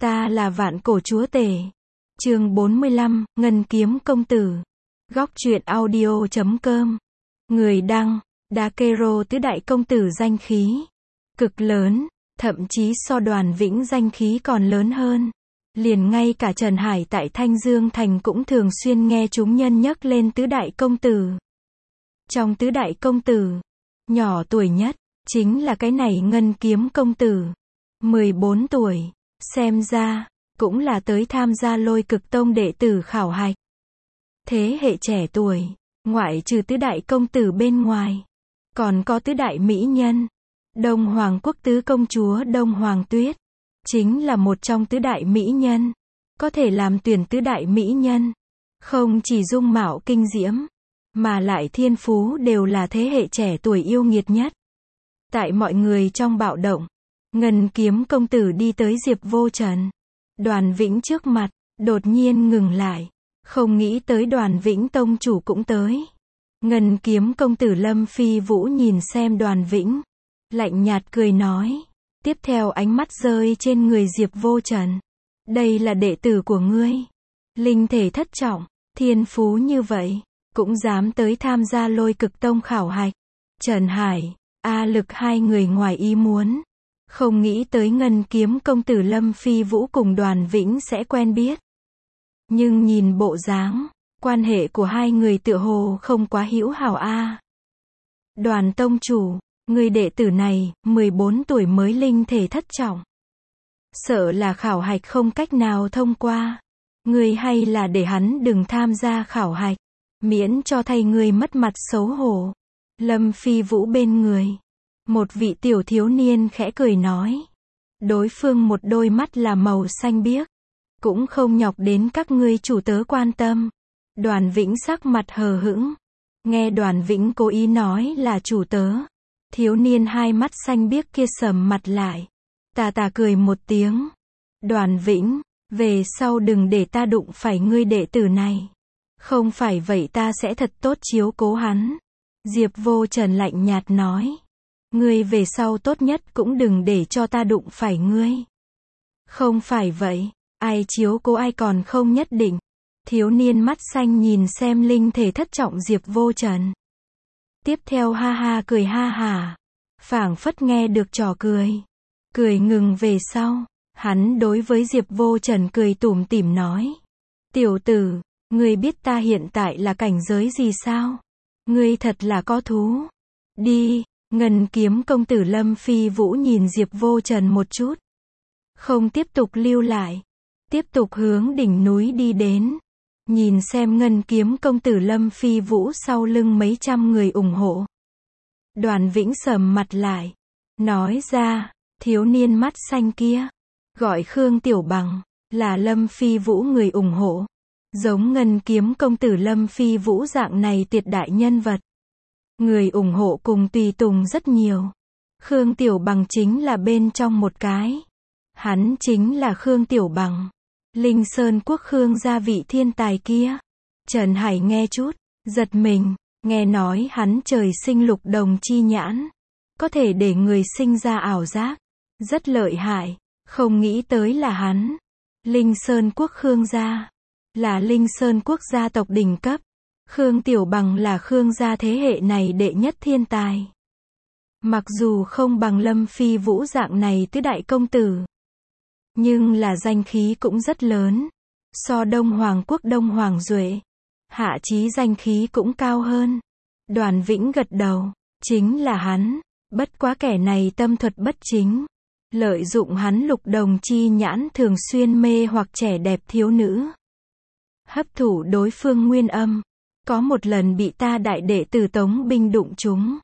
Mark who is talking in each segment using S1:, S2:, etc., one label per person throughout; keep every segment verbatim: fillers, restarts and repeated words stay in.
S1: Ta là vạn cổ chúa tể. Chương bốn mươi lăm, Ngân Kiếm Công Tử. Góc truyện audio chấm com. Người đăng, Dakero tứ đại công tử danh khí cực lớn, thậm chí so Đoàn Vĩnh danh khí còn lớn hơn. Liền ngay cả Trần Hải tại Thanh Dương Thành cũng thường xuyên nghe chúng nhân nhắc lên tứ đại công tử. Trong tứ đại công tử, nhỏ tuổi nhất, chính là cái này Ngân Kiếm Công Tử. mười bốn tuổi, xem ra, cũng là tới tham gia Lôi Cực Tông đệ tử khảo hạch. Thế hệ trẻ tuổi, ngoại trừ tứ đại công tử bên ngoài, còn có tứ đại mỹ nhân. Đông Hoàng Quốc tứ công chúa Đông Hoàng Tuyết, chính là một trong tứ đại mỹ nhân. Có thể làm tuyển tứ đại mỹ nhân, không chỉ dung mạo kinh diễm, mà lại thiên phú đều là thế hệ trẻ tuổi yêu nghiệt nhất. Tại mọi người trong bạo động, Ngân Kiếm Công Tử đi tới Diệp Vô Trần, Đoàn Vĩnh trước mặt, đột nhiên ngừng lại. Không nghĩ tới Đoàn Vĩnh tông chủ cũng tới. Ngân Kiếm Công Tử Lâm Phi Vũ nhìn xem Đoàn Vĩnh, lạnh nhạt cười nói. Tiếp theo ánh mắt rơi trên người Diệp Vô Trần. Đây là đệ tử của ngươi. Linh thể thất trọng, thiên phú như vậy, cũng dám tới tham gia Lôi Cực Tông khảo hạch. Trần Hải, A Lực hai người ngoài ý muốn. Không nghĩ tới Ngân Kiếm Công Tử Lâm Phi Vũ cùng Đoàn Vĩnh sẽ quen biết. Nhưng nhìn bộ dáng, quan hệ của hai người tựa hồ không quá hữu hảo a. Đoàn tông chủ, người đệ tử này, mười bốn tuổi mới linh thể thất trọng. Sợ là khảo hạch không cách nào thông qua. Người hay là để hắn đừng tham gia khảo hạch, miễn cho thay người mất mặt xấu hổ. Lâm Phi Vũ bên người, một vị tiểu thiếu niên khẽ cười nói. Đối phương một đôi mắt là màu xanh biếc, cũng không nhọc đến các ngươi chủ tớ quan tâm. Đoàn Vĩnh sắc mặt hờ hững. Nghe Đoàn Vĩnh cố ý nói là chủ tớ, thiếu niên hai mắt xanh biếc kia sầm mặt lại, tà tà cười một tiếng. Đoàn Vĩnh, về sau đừng để ta đụng phải ngươi đệ tử này. Không phải vậy ta sẽ thật tốt chiếu cố hắn. Diệp Vô Trần lạnh nhạt nói. Ngươi về sau tốt nhất cũng đừng để cho ta đụng phải ngươi. Không phải vậy, ai chiếu cố ai còn không nhất định. Thiếu niên mắt xanh nhìn xem linh thể thất trọng Diệp Vô Trần. Tiếp theo ha ha cười ha hả, phảng phất nghe được trò cười. Cười ngừng về sau, hắn đối với Diệp Vô Trần cười tủm tỉm nói. Tiểu tử, ngươi biết ta hiện tại là cảnh giới gì sao? Ngươi thật là có thú. Đi. Ngân Kiếm Công Tử Lâm Phi Vũ nhìn Diệp Vô Trần một chút, không tiếp tục lưu lại, tiếp tục hướng đỉnh núi đi đến. Nhìn xem Ngân Kiếm Công Tử Lâm Phi Vũ sau lưng mấy trăm người ủng hộ, Đoàn Vĩnh sầm mặt lại, nói ra, thiếu niên mắt xanh kia, gọi Khương Tiểu Bằng, là Lâm Phi Vũ người ủng hộ. Giống Ngân Kiếm Công Tử Lâm Phi Vũ dạng này tuyệt đại nhân vật, người ủng hộ cùng tùy tùng rất nhiều. Khương Tiểu Bằng chính là bên trong một cái. Hắn chính là Khương Tiểu Bằng, Linh Sơn Quốc Khương gia vị thiên tài kia. Trần Hải nghe chút, giật mình, nghe nói hắn trời sinh lục đồng chi nhãn, có thể để người sinh ra ảo giác, rất lợi hại, không nghĩ tới là hắn. Linh Sơn Quốc Khương gia, là Linh Sơn Quốc gia tộc đỉnh cấp. Khương Tiểu Bằng là Khương gia thế hệ này đệ nhất thiên tài. Mặc dù không bằng Lâm Phi Vũ dạng này tứ đại công tử, nhưng là danh khí cũng rất lớn. So Đông Hoàng Quốc Đông Hoàng Duệ, Hạ Chí danh khí cũng cao hơn. Đoàn Vĩnh gật đầu, chính là hắn, bất quá kẻ này tâm thuật bất chính, lợi dụng hắn lục đồng chi nhãn thường xuyên mê hoặc trẻ đẹp thiếu nữ, hấp thụ đối phương nguyên âm. Có một lần bị ta đại đệ tử Tống binh đụng trúng,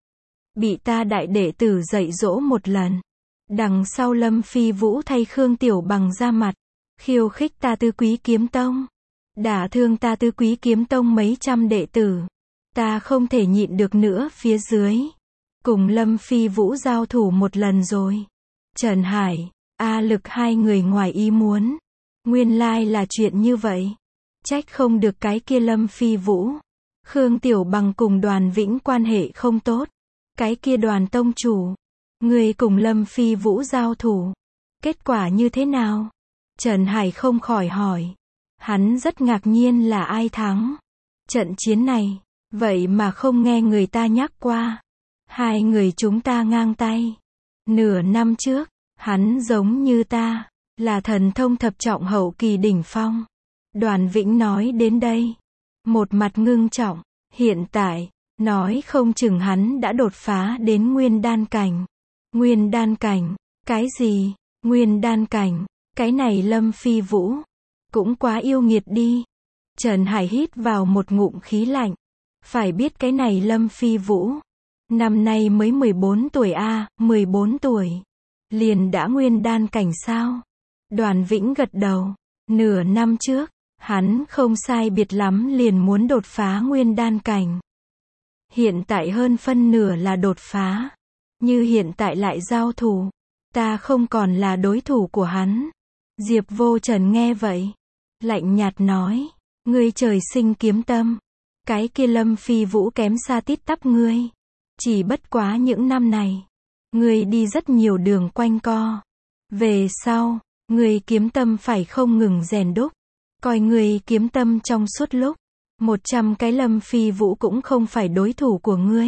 S1: bị ta đại đệ tử dạy dỗ một lần. Đằng sau Lâm Phi Vũ thay Khương Tiểu Bằng ra mặt, khiêu khích ta Tứ Quý Kiếm Tông, đả thương ta Tứ Quý Kiếm Tông mấy trăm đệ tử. Ta không thể nhịn được nữa, phía dưới cùng Lâm Phi Vũ giao thủ một lần rồi. Trần Hải, A Lực hai người ngoài ý muốn, nguyên lai là chuyện như vậy. Trách không được cái kia Lâm Phi Vũ, Khương Tiểu Bằng cùng Đoàn Vĩnh quan hệ không tốt. Cái kia Đoàn tông chủ, người cùng Lâm Phi Vũ giao thủ, kết quả như thế nào? Trần Hải không khỏi hỏi. Hắn rất ngạc nhiên là ai thắng trận chiến này, vậy mà không nghe người ta nhắc qua. Hai người chúng ta ngang tay. Nửa năm trước, hắn giống như ta, là thần thông thập trọng hậu kỳ đỉnh phong. Đoàn Vĩnh nói đến đây, một mặt ngưng trọng, hiện tại, nói không chừng hắn đã đột phá đến nguyên đan cảnh. Nguyên đan cảnh, cái gì? Nguyên đan cảnh, cái này Lâm Phi Vũ, cũng quá yêu nghiệt đi. Trần Hải hít vào một ngụm khí lạnh. Phải biết cái này Lâm Phi Vũ, năm nay mới mười bốn tuổi a, à, mười bốn tuổi. Liền đã nguyên đan cảnh sao? Đoàn Vĩnh gật đầu. Nửa năm trước, hắn không sai biệt lắm liền muốn đột phá nguyên đan cảnh. Hiện tại hơn phân nửa là đột phá. Như hiện tại lại giao thủ, ta không còn là đối thủ của hắn. Diệp Vô Trần nghe vậy, lạnh nhạt nói, ngươi trời sinh kiếm tâm. Cái kia Lâm Phi Vũ kém xa tít tắp ngươi. Chỉ bất quá những năm này, ngươi đi rất nhiều đường quanh co. Về sau, ngươi kiếm tâm phải không ngừng rèn đúc. Coi ngươi kiếm tâm trong suốt lúc, một trăm cái Lâm Phi Vũ cũng không phải đối thủ của ngươi.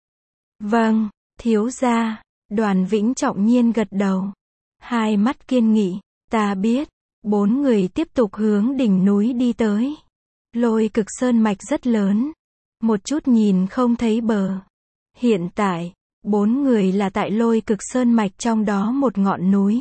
S1: Vâng, thiếu gia. Đoàn Vĩnh trọng nhiên gật đầu. Hai mắt kiên nghị, ta biết. Bốn người tiếp tục hướng đỉnh núi đi tới. Lôi Cực Sơn mạch rất lớn, một chút nhìn không thấy bờ. Hiện tại, bốn người là tại Lôi Cực Sơn mạch trong đó một ngọn núi.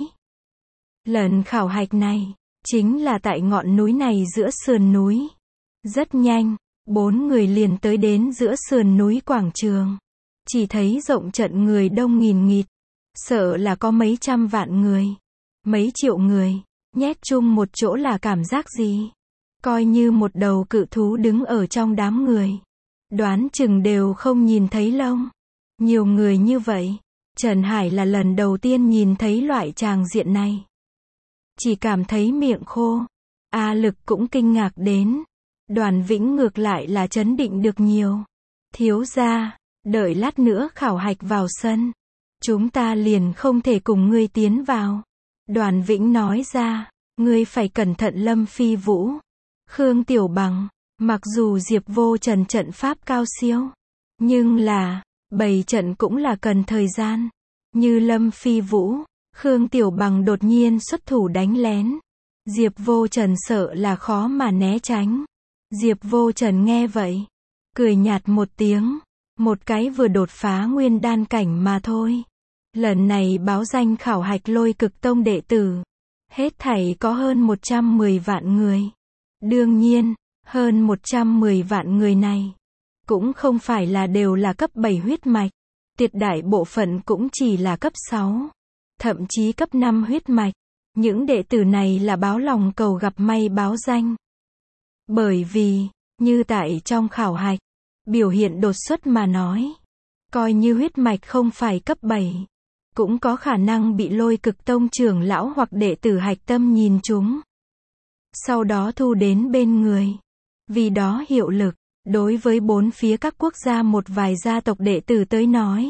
S1: Lần khảo hạch này, chính là tại ngọn núi này giữa sườn núi. Rất nhanh, bốn người liền tới đến giữa sườn núi quảng trường. Chỉ thấy rộng trận người đông nghìn nghịt, sợ là có mấy trăm vạn người, mấy triệu người, nhét chung một chỗ là cảm giác gì? Coi như một đầu cự thú đứng ở trong đám người, đoán chừng đều không nhìn thấy lông. Nhiều người như vậy, Trần Hải là lần đầu tiên nhìn thấy loại tràng diện này. Chỉ cảm thấy miệng khô. A Lực cũng kinh ngạc đến. Đoàn Vĩnh ngược lại là trấn định được nhiều. Thiếu gia, đợi lát nữa khảo hạch vào sân, chúng ta liền không thể cùng ngươi tiến vào. Đoàn Vĩnh nói ra, ngươi phải cẩn thận Lâm Phi Vũ, Khương Tiểu Bằng. Mặc dù Diệp Vô Trần trận pháp cao siêu, nhưng là, bày trận cũng là cần thời gian. Như Lâm Phi Vũ, Khương Tiểu Bằng đột nhiên xuất thủ đánh lén, Diệp Vô Trần sợ là khó mà né tránh. Diệp Vô Trần nghe vậy, cười nhạt một tiếng, một cái vừa đột phá nguyên đan cảnh mà thôi. Lần này báo danh khảo hạch Lôi Cực Tông đệ tử, hết thảy có hơn một trăm mười vạn người. Đương nhiên, hơn một trăm mười vạn người này, cũng không phải là đều là cấp bảy huyết mạch, tuyệt đại bộ phận cũng chỉ là cấp sáu, thậm chí cấp năm huyết mạch. Những đệ tử này là báo lòng cầu gặp may báo danh. Bởi vì, như tại trong khảo hạch, biểu hiện đột xuất mà nói, coi như huyết mạch không phải cấp bảy, cũng có khả năng bị Lôi Cực Tông trưởng lão hoặc đệ tử hạch tâm nhìn trúng, sau đó thu đến bên người. Vì đó hiệu lực, đối với bốn phía các quốc gia một vài gia tộc đệ tử tới nói,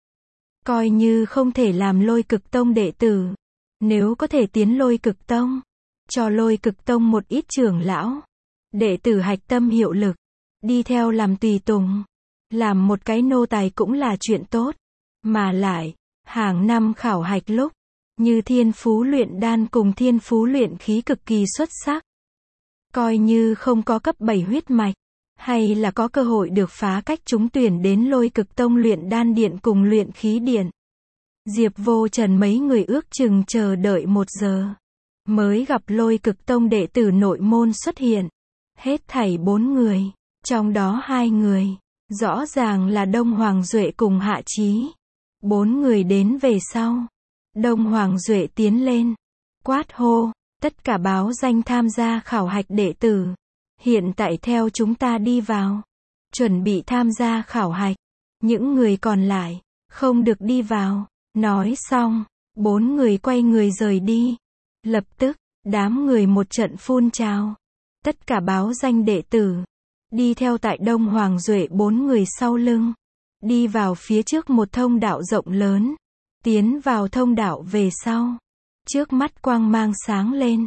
S1: coi như không thể làm Lôi Cực Tông đệ tử, nếu có thể tiến Lôi Cực Tông, cho Lôi Cực Tông một ít trưởng lão, đệ tử hạch tâm hiệu lực, đi theo làm tùy tùng, làm một cái nô tài cũng là chuyện tốt. Mà lại, hàng năm khảo hạch lúc, như thiên phú luyện đan cùng thiên phú luyện khí cực kỳ xuất sắc, coi như không có cấp bảy huyết mạch, hay là có cơ hội được phá cách trúng tuyển đến Lôi Cực Tông luyện đan điện cùng luyện khí điện. Diệp Vô Trần mấy người ước chừng chờ đợi một giờ, mới gặp Lôi Cực Tông đệ tử nội môn xuất hiện. Hết thảy bốn người, trong đó hai người, rõ ràng là Đông Hoàng Duệ cùng Hạ Chí. Bốn người đến về sau, Đông Hoàng Duệ tiến lên, quát hô, tất cả báo danh tham gia khảo hạch đệ tử, hiện tại theo chúng ta đi vào, chuẩn bị tham gia khảo hạch, những người còn lại, không được đi vào. Nói xong, bốn người quay người rời đi. Lập tức, đám người một trận phun trào. Tất cả báo danh đệ tử, đi theo tại Đông Hoàng Duệ bốn người sau lưng, đi vào phía trước một thông đạo rộng lớn, tiến vào thông đạo về sau. Trước mắt quang mang sáng lên,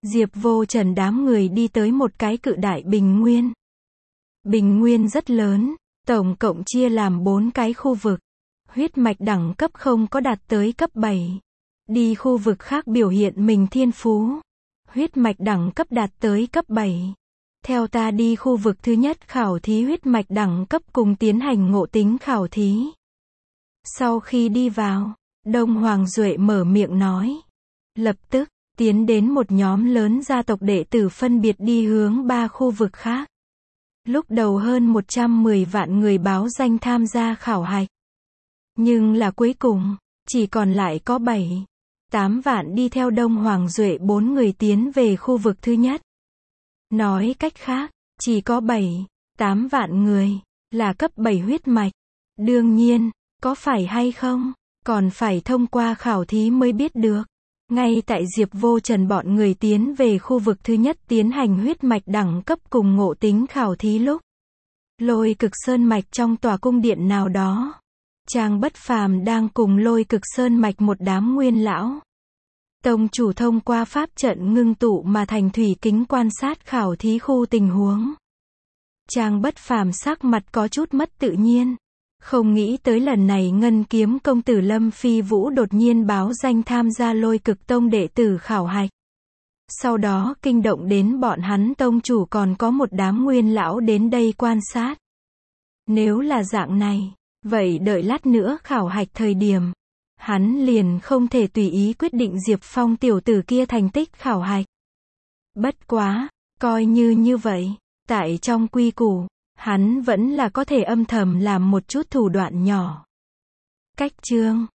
S1: Diệp Vô Trần đám người đi tới một cái cự đại bình nguyên. Bình nguyên rất lớn, tổng cộng chia làm bốn cái khu vực. Huyết mạch đẳng cấp không có đạt tới cấp bảy. Đi khu vực khác biểu hiện mình thiên phú. Huyết mạch đẳng cấp đạt tới cấp bảy. Theo ta đi khu vực thứ nhất khảo thí huyết mạch đẳng cấp cùng tiến hành ngộ tính khảo thí. Sau khi đi vào, Đông Hoàng Duệ mở miệng nói. Lập tức, tiến đến một nhóm lớn gia tộc đệ tử phân biệt đi hướng ba khu vực khác. Lúc đầu hơn một trăm mười vạn người báo danh tham gia khảo hạch. Nhưng là cuối cùng, chỉ còn lại có bảy, tám vạn đi theo Đông Hoàng Duệ bốn người tiến về khu vực thứ nhất. Nói cách khác, chỉ có bảy, tám vạn người, là cấp bảy huyết mạch. Đương nhiên, có phải hay không, còn phải thông qua khảo thí mới biết được. Ngay tại Diệp Vô Trần bọn người tiến về khu vực thứ nhất tiến hành huyết mạch đẳng cấp cùng ngộ tính khảo thí lúc. Lôi Cực Sơn Mạch trong tòa cung điện nào đó. Trang Bất Phàm đang cùng Lôi Cực Sơn Mạch một đám nguyên lão. Tông chủ thông qua pháp trận ngưng tụ mà thành thủy kính quan sát khảo thí khu tình huống. Trang Bất Phàm sắc mặt có chút mất tự nhiên. Không nghĩ tới lần này Ngân Kiếm công tử Lâm Phi Vũ đột nhiên báo danh tham gia Lôi Cực Tông đệ tử khảo hạch. Sau đó kinh động đến bọn hắn tông chủ còn có một đám nguyên lão đến đây quan sát. Nếu là dạng này, vậy đợi lát nữa khảo hạch thời điểm, hắn liền không thể tùy ý quyết định Diệp Phong tiểu tử kia thành tích khảo hạch. Bất quá, coi như như vậy, tại trong quy củ, hắn vẫn là có thể âm thầm làm một chút thủ đoạn nhỏ. Cách chương